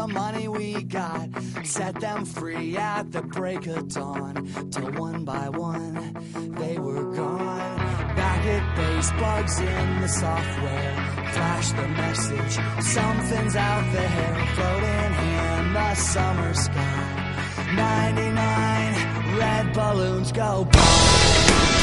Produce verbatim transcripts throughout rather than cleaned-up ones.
the money we got, set them free at the break of dawn, till one by one they were gone. Back at base, bugs in the software flash the message, something's out there, floating in the summer sky. ninety-nine red balloons go by.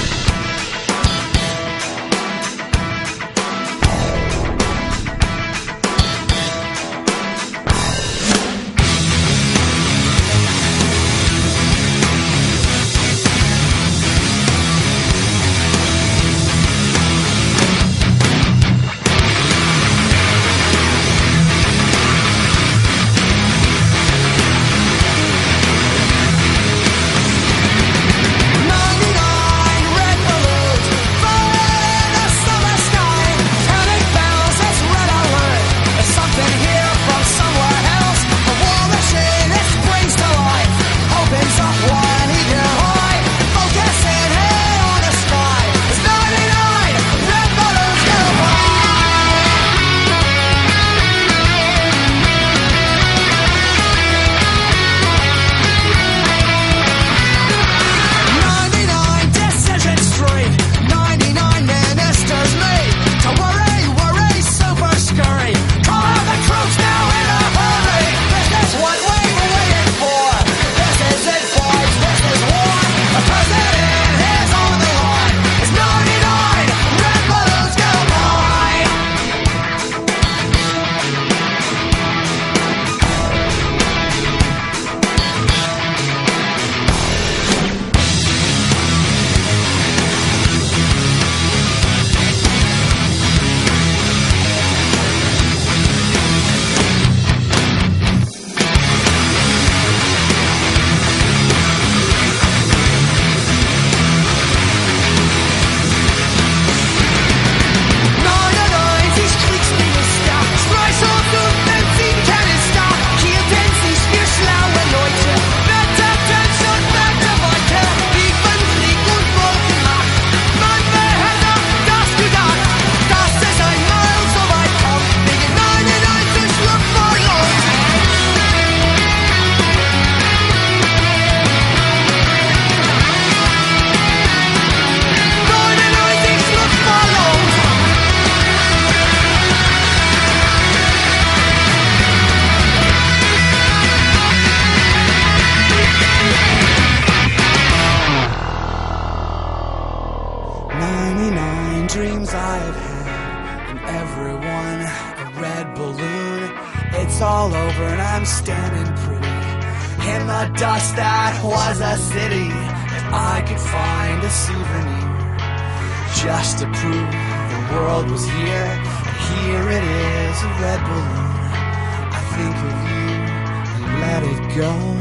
ninety-nine dreams I've had, and everyone a red balloon. It's all over and I'm standing pretty in the dust that was a city. If I could find a souvenir just to prove the world was here, and here it is, a red balloon. I think of you and let it go.